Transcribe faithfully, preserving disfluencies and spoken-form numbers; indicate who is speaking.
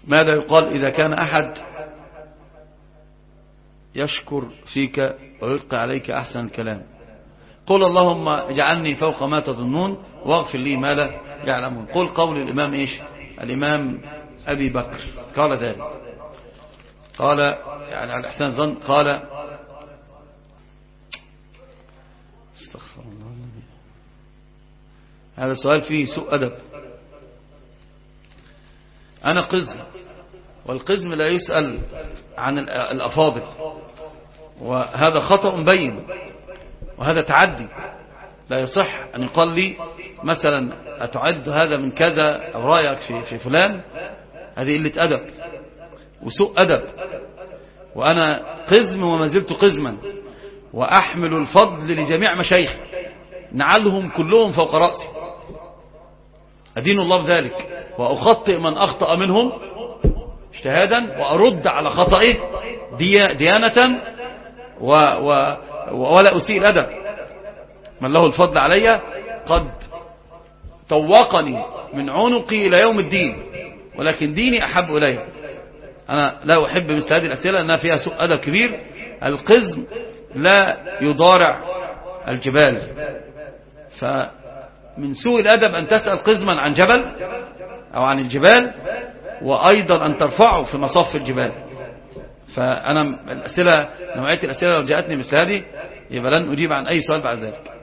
Speaker 1: ماذا يقال إذا كان أحد يشكر فيك ويلقي عليك أحسن الكلام؟ قل اللهم اجعلني فوق ما تظنون واغفر لي ما لا يعلمون. قل قول الإمام إيش؟ الإمام أبي بكر قال ذلك، قال يعني على إحسان ظن، قال استغفر الله، هذا سؤال فيه سوء أدب. أنا قزم، والقزم لا يسأل عن الأفاضل، وهذا خطأ بين، وهذا تعدي. لا يصح أن يقال لي مثلا أتعد هذا من كذا أو رأيك في, في فلان، هذه قلة أدب وسوء أدب. وأنا قزم وما زلت قزما، وأحمل الفضل لجميع مشايخ، نعلهم كلهم فوق رأسي، أدين الله بذلك، وأخطئ من أخطأ منهم اجتهادا، وأرد على خطئه ديانة، و و ولا أسيء الأدب. من له الفضل علي قد طوقني من عنقي إلى يوم الدين، ولكن ديني أحب إلي. أنا لا أحب مثل هذه الأسئلة لأنها فيها سوء أدب كبير. القزم لا يضارع الجبال، فمن سوء الأدب أن تسأل قزما عن جبل أو عن الجبال، وأيضا أن ترفعه في مصاف الجبال. فأنا الأسئلة، نوعية الأسئلة لو جاءتني مثل هذه يبقى لن أجيب عن أي سؤال بعد ذلك.